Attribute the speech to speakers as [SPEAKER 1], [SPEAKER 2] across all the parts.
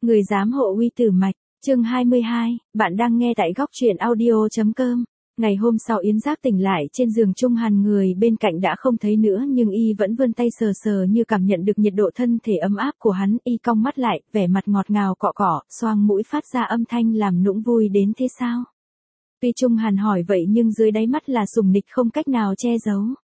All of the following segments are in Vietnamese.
[SPEAKER 1] Người giám hộ uy tử mạch, chương 22, bạn đang nghe tại góc truyện audio.com. Ngày hôm sau Yến Giác tỉnh lại trên giường Trung Hàn, người bên cạnh đã không thấy nữa nhưng y vẫn vươn tay sờ sờ như cảm nhận được nhiệt độ thân thể ấm áp của hắn. Y cong mắt lại, vẻ mặt ngọt ngào cọ cọ, xoang mũi phát ra âm thanh làm nũng vui đến thế sao? Tuy Trung Hàn hỏi vậy nhưng dưới đáy mắt là sùng nịch không cách nào che giấu.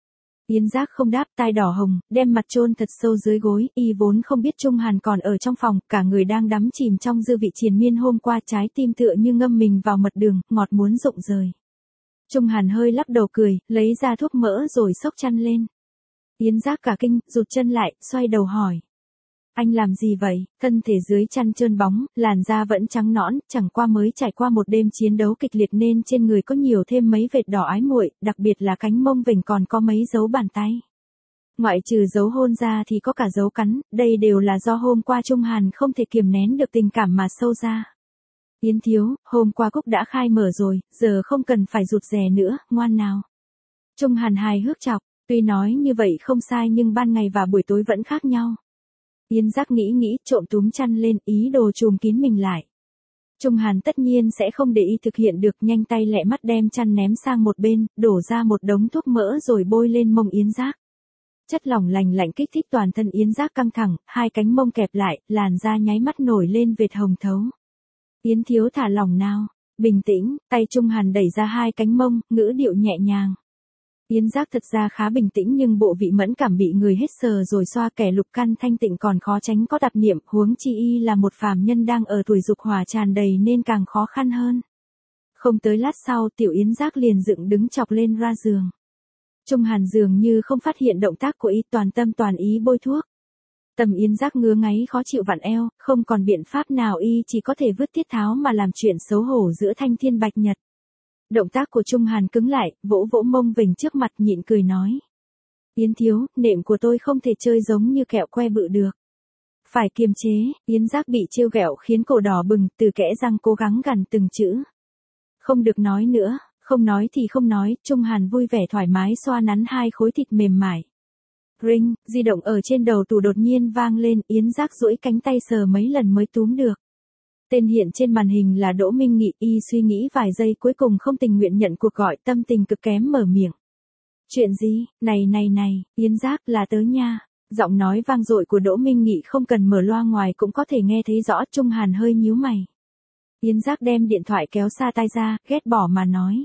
[SPEAKER 1] Yến Giác không đáp, tai đỏ hồng, đem mặt chôn thật sâu dưới gối. Y vốn không biết Trung Hàn còn ở trong phòng, cả người đang đắm chìm trong dư vị triền miên hôm qua, trái tim tựa như ngâm mình vào mật đường, ngọt muốn rụng rời. Trung Hàn hơi lắc đầu cười, lấy ra thuốc mỡ rồi xốc chăn lên. Yến Giác cả kinh, rụt chân lại, xoay đầu hỏi. Anh làm gì vậy? Thân thể dưới chăn trơn bóng, làn da vẫn trắng nõn, chẳng qua mới trải qua một đêm chiến đấu kịch liệt nên trên người có nhiều thêm mấy vệt đỏ ái muội, đặc biệt là cánh mông vểnh còn có mấy dấu bàn tay. Ngoại trừ dấu hôn ra thì có cả dấu cắn, đây đều là do hôm qua Trung Hàn không thể kiềm nén được tình cảm mà sâu ra. Yến thiếu, hôm qua cúc đã khai mở rồi, giờ không cần phải rụt rè nữa, ngoan nào. Trung Hàn hài hước chọc, tuy nói như vậy không sai nhưng ban ngày và buổi tối vẫn khác nhau. Yến Giác nghĩ trộm túm chăn lên, ý đồ trùm kín mình lại. Trung Hàn tất nhiên sẽ không để ý thực hiện được, nhanh tay lẹ mắt đem chăn ném sang một bên, đổ ra một đống thuốc mỡ rồi bôi lên mông Yến Giác. Chất lỏng lành lạnh kích thích toàn thân Yến Giác căng thẳng, hai cánh mông kẹp lại, làn da nháy mắt nổi lên vệt hồng thấu. Yến thiếu thả lỏng nào, bình tĩnh, tay Trung Hàn đẩy ra hai cánh mông, ngữ điệu nhẹ nhàng. Yến Giác thật ra khá bình tĩnh nhưng bộ vị mẫn cảm bị người hết sờ rồi xoa, kẻ lục căn thanh tịnh còn khó tránh có tạp niệm, huống chi y là một phàm nhân đang ở tuổi dục hỏa tràn đầy nên càng khó khăn hơn. Không tới lát sau tiểu Yến Giác liền dựng đứng chọc lên ra giường. Trung Hàn dường như không phát hiện động tác của y, toàn tâm toàn ý bôi thuốc. Tâm Yến Giác ngứa ngáy khó chịu vặn eo, không còn biện pháp nào y chỉ có thể vứt tiết tháo mà làm chuyện xấu hổ giữa thanh thiên bạch nhật. Động tác của Trung Hàn cứng lại, vỗ vỗ mông vểnh trước mặt nhịn cười nói. Yến thiếu, nệm của tôi không thể chơi giống như kẹo que bự được. Phải kiềm chế, Yến Giác bị trêu ghẹo khiến cổ đỏ bừng, từ kẽ răng cố gắng gằn từng chữ. Không được nói nữa, không nói thì không nói. Trung Hàn vui vẻ thoải mái xoa nắn hai khối thịt mềm mại. Ring, di động ở trên đầu tủ đột nhiên vang lên, Yến Giác duỗi cánh tay sờ mấy lần mới túm được. Tên hiện trên màn hình là Đỗ Minh Nghị, y suy nghĩ vài giây cuối cùng không tình nguyện nhận cuộc gọi, tâm tình cực kém mở miệng. Chuyện gì, này, Yến Giác là tớ nha. Giọng nói vang dội của Đỗ Minh Nghị không cần mở loa ngoài cũng có thể nghe thấy rõ. Trung Hàn hơi nhíu mày. Yến Giác đem điện thoại kéo xa tai ra, ghét bỏ mà nói.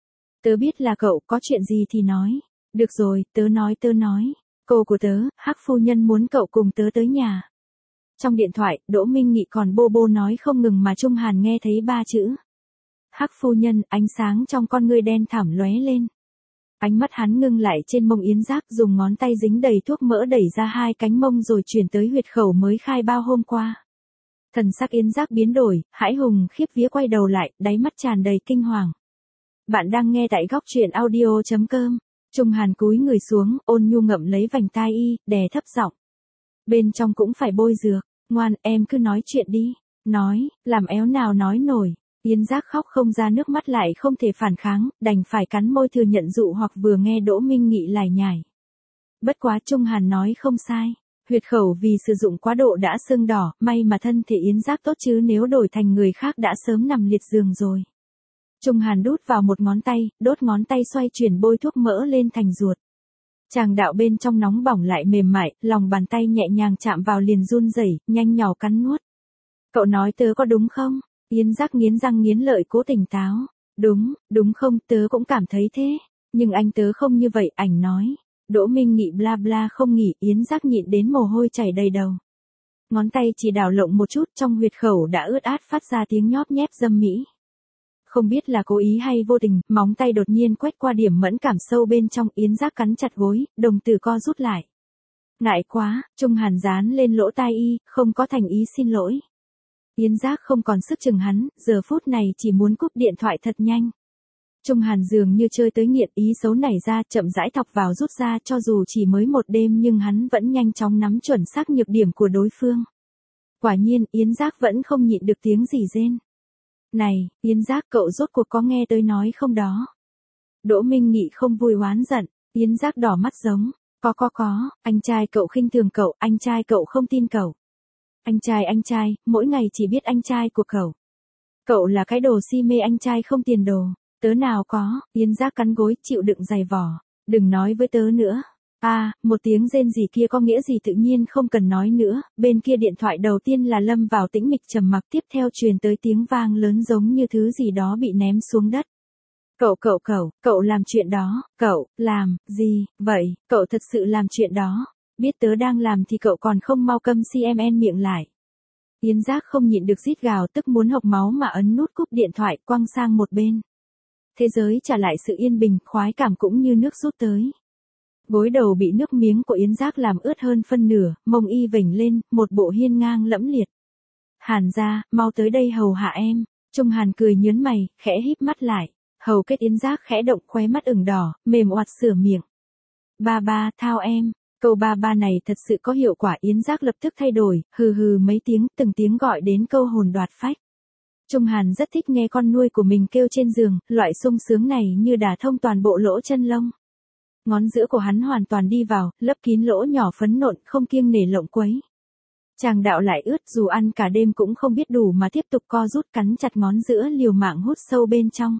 [SPEAKER 1] Tớ biết là cậu, có chuyện gì thì nói. Được rồi, tớ nói. Cô của tớ, Hắc phu nhân muốn cậu cùng tớ tới nhà. Trong điện thoại, Đỗ Minh Nghị còn bô bô nói không ngừng mà Trung Hàn nghe thấy ba chữ. Hắc phu nhân, ánh sáng trong con ngươi đen thẳm lóe lên. Ánh mắt hắn ngưng lại trên mông Yến Giác, dùng ngón tay dính đầy thuốc mỡ đẩy ra hai cánh mông rồi chuyển tới huyệt khẩu mới khai bao hôm qua. Thần sắc Yến Giác biến đổi, hãi hùng khiếp vía quay đầu lại, đáy mắt tràn đầy kinh hoàng. Bạn đang nghe tại góc truyện audio.com. Trung Hàn cúi người xuống, ôn nhu ngậm lấy vành tai y, đè thấp giọng. Bên trong cũng phải bôi dược, ngoan, em cứ nói chuyện đi. Nói, làm éo nào nói nổi. Yến Giác khóc không ra nước mắt lại không thể phản kháng, đành phải cắn môi thừa nhận dụ hoặc vừa nghe Đỗ Minh Nghị lải nhải. Bất quá Trung Hàn nói không sai. Huyệt khẩu vì sử dụng quá độ đã sưng đỏ, may mà thân thể Yến Giác tốt chứ nếu đổi thành người khác đã sớm nằm liệt giường rồi. Trung Hàn đút vào một ngón tay, đốt ngón tay xoay chuyển bôi thuốc mỡ lên thành ruột. Tràng đạo bên trong nóng bỏng lại mềm mại, lòng bàn tay nhẹ nhàng chạm vào liền run rẩy, nhanh nhỏ cắn nuốt. Cậu nói tớ có đúng không? Yến Giác nghiến răng nghiến lợi cố tỉnh táo. Đúng không, tớ cũng cảm thấy thế. Nhưng anh tớ không như vậy, ảnh nói. Đỗ Minh Nghị bla bla không nghỉ, Yến Giác nhịn đến mồ hôi chảy đầy đầu. Ngón tay chỉ đảo lộng một chút, trong huyệt khẩu đã ướt át phát ra tiếng nhóp nhép dâm mỹ. Không biết là cố ý hay vô tình, móng tay đột nhiên quét qua điểm mẫn cảm sâu bên trong, Yến Giác cắn chặt gối, đồng tử co rút lại. Ngại quá, Trung Hàn dán lên lỗ tai y, không có thành ý xin lỗi. Yến Giác không còn sức chừng hắn, giờ phút này chỉ muốn cúp điện thoại thật nhanh. Trung Hàn dường như chơi tới nghiện, ý xấu nảy ra, chậm rãi thọc vào rút ra, cho dù chỉ mới một đêm nhưng hắn vẫn nhanh chóng nắm chuẩn xác nhược điểm của đối phương. Quả nhiên, Yến Giác vẫn không nhịn được tiếng gì rên. Này, Yến Giác, cậu rốt cuộc có nghe tới nói không đó? Đỗ Minh Nghị không vui oán giận, Yến Giác đỏ mắt giống. Có, anh trai cậu khinh thường cậu, anh trai cậu không tin cậu. Anh trai, mỗi ngày chỉ biết anh trai của cậu. Cậu là cái đồ si mê anh trai không tiền đồ. Tớ nào có, Yến Giác cắn gối, chịu đựng giày vò. Đừng nói với tớ nữa. Một tiếng rên rỉ kia có nghĩa gì tự nhiên không cần nói nữa, bên kia điện thoại đầu tiên là lâm vào tĩnh mịch trầm mặc, tiếp theo truyền tới tiếng vang lớn giống như thứ gì đó bị ném xuống đất. Cậu làm chuyện đó, cậu, làm, gì, vậy, cậu thật sự làm chuyện đó, biết tớ đang làm thì cậu còn không mau câm cmn miệng lại. Yến Giác không nhịn được rít gào tức muốn hộc máu mà ấn nút cúp điện thoại quăng sang một bên. Thế giới trả lại sự yên bình, khoái cảm cũng như nước rút tới. Gối đầu bị nước miếng của Yến Giác làm ướt hơn phân nửa, mông y vểnh lên, một bộ hiên ngang lẫm liệt. Hàn gia, mau tới đây hầu hạ em. Trung Hàn cười nhớn mày, khẽ híp mắt lại. Hầu kết Yến Giác khẽ động, khóe mắt ửng đỏ, mềm oặt sửa miệng. Ba, thao em. Câu ba này thật sự có hiệu quả. Yến Giác lập tức thay đổi, hừ hừ mấy tiếng, từng tiếng gọi đến câu hồn đoạt phách. Trung Hàn rất thích nghe con nuôi của mình kêu trên giường, loại sung sướng này như đả thông toàn bộ lỗ chân lông. Ngón giữa của hắn hoàn toàn đi vào, lấp kín lỗ nhỏ phấn nộn, không kiêng nể lộng quấy. Chàng đạo lại ướt, dù ăn cả đêm cũng không biết đủ mà tiếp tục co rút cắn chặt ngón giữa liều mạng hút sâu bên trong.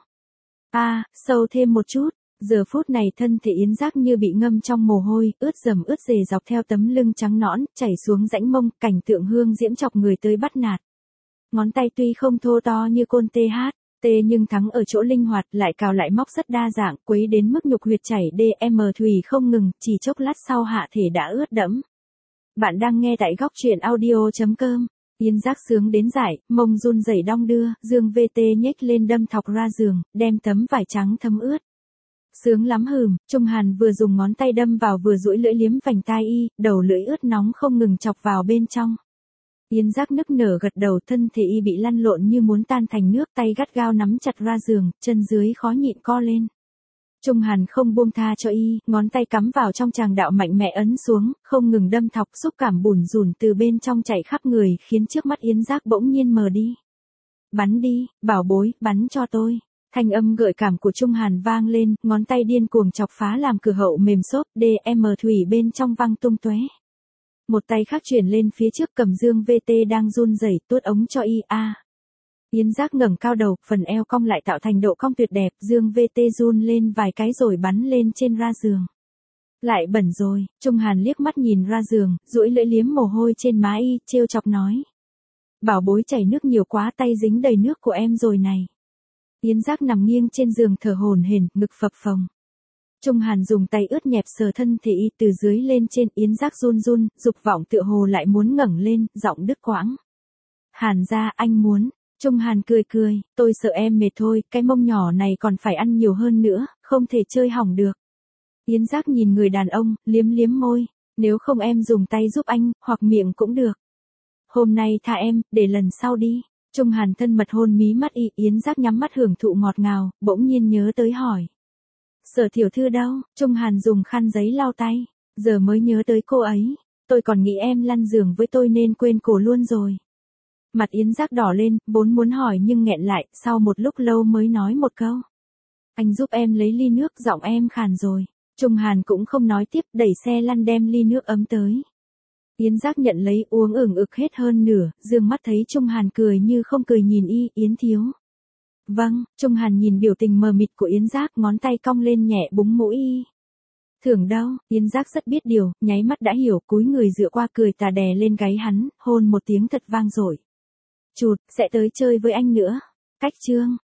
[SPEAKER 1] Sâu thêm một chút. Giờ phút này thân thể Yến Giác như bị ngâm trong mồ hôi, ướt rầm ướt rề dọc theo tấm lưng trắng nõn, chảy xuống rãnh mông, cảnh tượng hương diễm chọc người tới bắt nạt. Ngón tay tuy không thô to như côn THT nhưng thắng ở chỗ linh hoạt, lại cào lại móc rất đa dạng, quấy đến mức nhục huyệt chảy DM thùy không ngừng, chỉ chốc lát sau hạ thể đã ướt đẫm. Bạn đang nghe tại góc truyện audio.com. Yến Giác sướng đến giải, mông run rẩy đong đưa, dương VT nhếch lên đâm thọc ra giường, đem tấm vải trắng thấm ướt. Sướng lắm hừm, Trung Hàn vừa dùng ngón tay đâm vào vừa duỗi lưỡi liếm vành tai y, đầu lưỡi ướt nóng không ngừng chọc vào bên trong. Yến Giác nức nở gật đầu, thân thể y bị lăn lộn như muốn tan thành nước, tay gắt gao nắm chặt ra giường, chân dưới khó nhịn co lên. Trung Hàn không buông tha cho y, ngón tay cắm vào trong tràng đạo mạnh mẽ ấn xuống, không ngừng đâm thọc, xúc cảm bủn rủn từ bên trong chảy khắp người, khiến trước mắt Yến Giác bỗng nhiên mờ đi. Bắn đi, bảo bối, bắn cho tôi. Thanh âm gợi cảm của Trung Hàn vang lên, ngón tay điên cuồng chọc phá làm cửa hậu mềm xốp, DM thủy bên trong văng tung tóe. Một tay khác chuyển lên phía trước cầm dương VT đang run rẩy tuốt ống cho y. Yến Giác ngẩng cao đầu, phần eo cong lại tạo thành độ cong tuyệt đẹp, dương VT run lên vài cái rồi bắn lên trên ra giường. Lại bẩn rồi, Trung Hàn liếc mắt nhìn ra giường, duỗi lưỡi liếm mồ hôi trên má y, trêu chọc nói. Bảo bối chảy nước nhiều quá, tay dính đầy nước của em rồi này. Yến Giác nằm nghiêng trên giường thở hổn hển, ngực phập phồng. Trung Hàn dùng tay ướt nhẹp sờ thân thể y từ dưới lên trên, Yến Giác run run, dục vọng tựa hồ lại muốn ngẩng lên, giọng đứt quãng. Hàn gia, anh muốn. Trung Hàn cười, tôi sợ em mệt thôi, cái mông nhỏ này còn phải ăn nhiều hơn nữa, không thể chơi hỏng được. Yến Giác nhìn người đàn ông, liếm môi, nếu không em dùng tay giúp anh, hoặc miệng cũng được. Hôm nay tha em, để lần sau đi. Trung Hàn thân mật hôn mí mắt y, Yến Giác nhắm mắt hưởng thụ ngọt ngào, bỗng nhiên nhớ tới hỏi. Sở tiểu thư đâu? Trung Hàn dùng khăn giấy lau tay, giờ mới nhớ tới cô ấy, tôi còn nghĩ em lăn giường với tôi nên quên cổ luôn rồi. Mặt Yến Giác đỏ lên, vốn muốn hỏi nhưng nghẹn lại, sau một lúc lâu mới nói một câu. Anh giúp em lấy ly nước, giọng em khàn rồi. Trung Hàn cũng không nói tiếp, đẩy xe lăn đem ly nước ấm tới. Yến Giác nhận lấy uống ực hết hơn nửa, dương mắt thấy Trung Hàn cười như không cười nhìn y, Yến thiếu. Vâng, Trung Hàn nhìn biểu tình mờ mịt của Yến Giác, ngón tay cong lên nhẹ búng mũi y. Thưởng đâu, Yến Giác rất biết điều, nháy mắt đã hiểu, cúi người dựa qua cười tà đè lên gáy hắn, hôn một tiếng thật vang dội. Chụt, sẽ tới chơi với anh nữa. Cách chương.